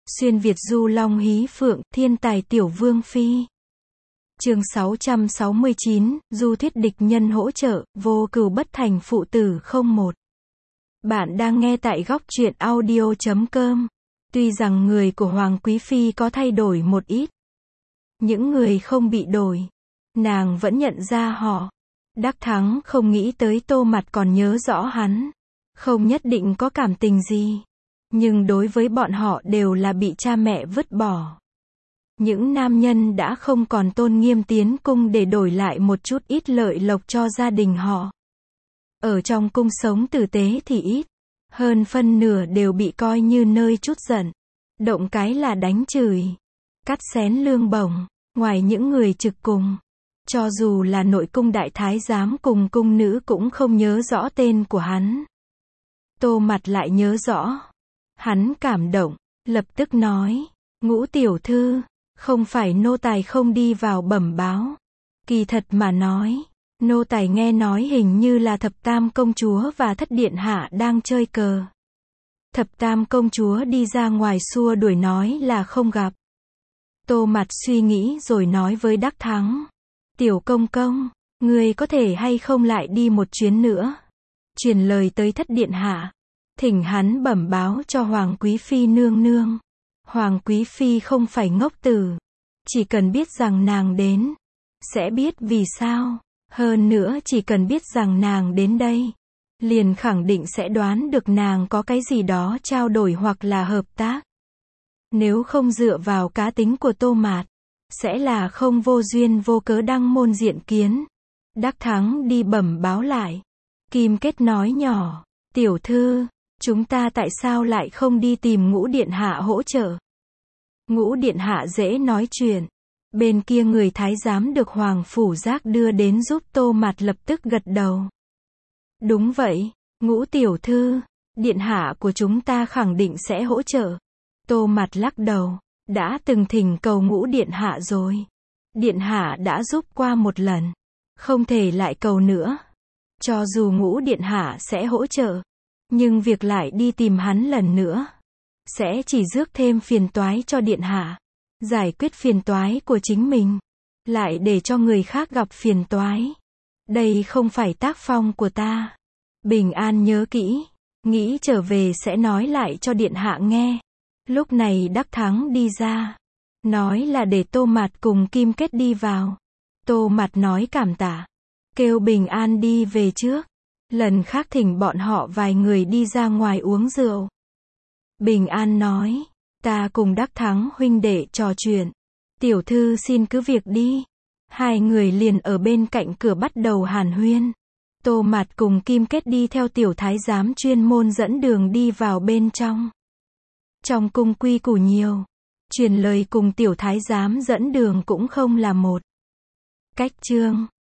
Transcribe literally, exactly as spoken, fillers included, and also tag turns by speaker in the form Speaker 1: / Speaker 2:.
Speaker 1: Xuyên Việt du long hí phượng, thiên tài tiểu vương phi. Chương sáu trăm sáu mươi chín, du thuyết địch nhân hỗ trợ, vô cừu bất thành phụ tử không một. Bạn đang nghe tại góc truyện audio chấm com. Tuy rằng người của Hoàng Quý Phi có thay đổi một ít, những người không bị đổi, nàng vẫn nhận ra họ. Đắc Thắng không nghĩ tới Tô Mặt còn nhớ rõ hắn, không nhất định có cảm tình gì, nhưng đối với bọn họ đều là bị cha mẹ vứt bỏ. Những nam nhân đã không còn tôn nghiêm tiến cung để đổi lại một chút ít lợi lộc cho gia đình họ. Ở trong cung sống tử tế thì ít, hơn phân nửa đều bị coi như nơi trút giận, động cái là đánh chửi, cắt xén lương bổng. Ngoài những người trực cùng, cho dù là nội cung đại thái giám cùng cung nữ cũng không nhớ rõ tên của hắn. Tô Mặt lại nhớ rõ. Hắn cảm động, lập tức nói, Ngũ tiểu thư, không phải nô tài không đi vào bẩm báo. Kỳ thật mà nói, nô tài nghe nói hình như là thập tam công chúa và thất điện hạ đang chơi cờ. Thập tam công chúa đi ra ngoài xua đuổi nói là không gặp. Tô Mặt suy nghĩ rồi nói với Đắc Thắng, tiểu công công, người có thể hay không lại đi một chuyến nữa, truyền lời tới thất điện hạ, thỉnh hắn bẩm báo cho Hoàng Quý Phi nương nương. Hoàng Quý Phi không phải ngốc tử, chỉ cần biết rằng nàng đến, sẽ biết vì sao, hơn nữa chỉ cần biết rằng nàng đến đây, liền khẳng định sẽ đoán được nàng có cái gì đó trao đổi hoặc là hợp tác. Nếu không dựa vào cá tính của Tô Mạt, sẽ là không vô duyên vô cớ đăng môn diện kiến. Đắc Thắng đi bẩm báo lại. Kim Kết nói nhỏ, tiểu thư, chúng ta tại sao lại không đi tìm Ngũ điện hạ hỗ trợ? Ngũ điện hạ dễ nói chuyện. Bên kia người thái giám được Hoàng Phủ Giác đưa đến giúp Tô Mạt lập tức gật đầu. Đúng vậy, Ngũ tiểu thư, điện hạ của chúng ta khẳng định sẽ hỗ trợ. Tô Mặt lắc đầu, đã từng thỉnh cầu Ngũ điện hạ rồi. Điện hạ đã giúp qua một lần, không thể lại cầu nữa. Cho dù Ngũ điện hạ sẽ hỗ trợ, nhưng việc lại đi tìm hắn lần nữa, sẽ chỉ rước thêm phiền toái cho điện hạ. Giải quyết phiền toái của chính mình, lại để cho người khác gặp phiền toái. Đây không phải tác phong của ta. Bình an nhớ kỹ, nghĩ trở về sẽ nói lại cho điện hạ nghe. Lúc này Đắc Thắng đi ra, nói là để Tô Mạt cùng Kim Kết đi vào. Tô Mạt nói cảm tạ, kêu Bình An đi về trước, lần khác thỉnh bọn họ vài người đi ra ngoài uống rượu. Bình An nói, ta cùng Đắc Thắng huynh đệ trò chuyện, tiểu thư xin cứ việc đi. Hai người liền ở bên cạnh cửa bắt đầu hàn huyên. Tô Mạt cùng Kim Kết đi theo tiểu thái giám chuyên môn dẫn đường đi vào bên trong. Trong cung quy củ nhiều, truyền lời cùng tiểu thái giám dẫn đường cũng không là một cách chương.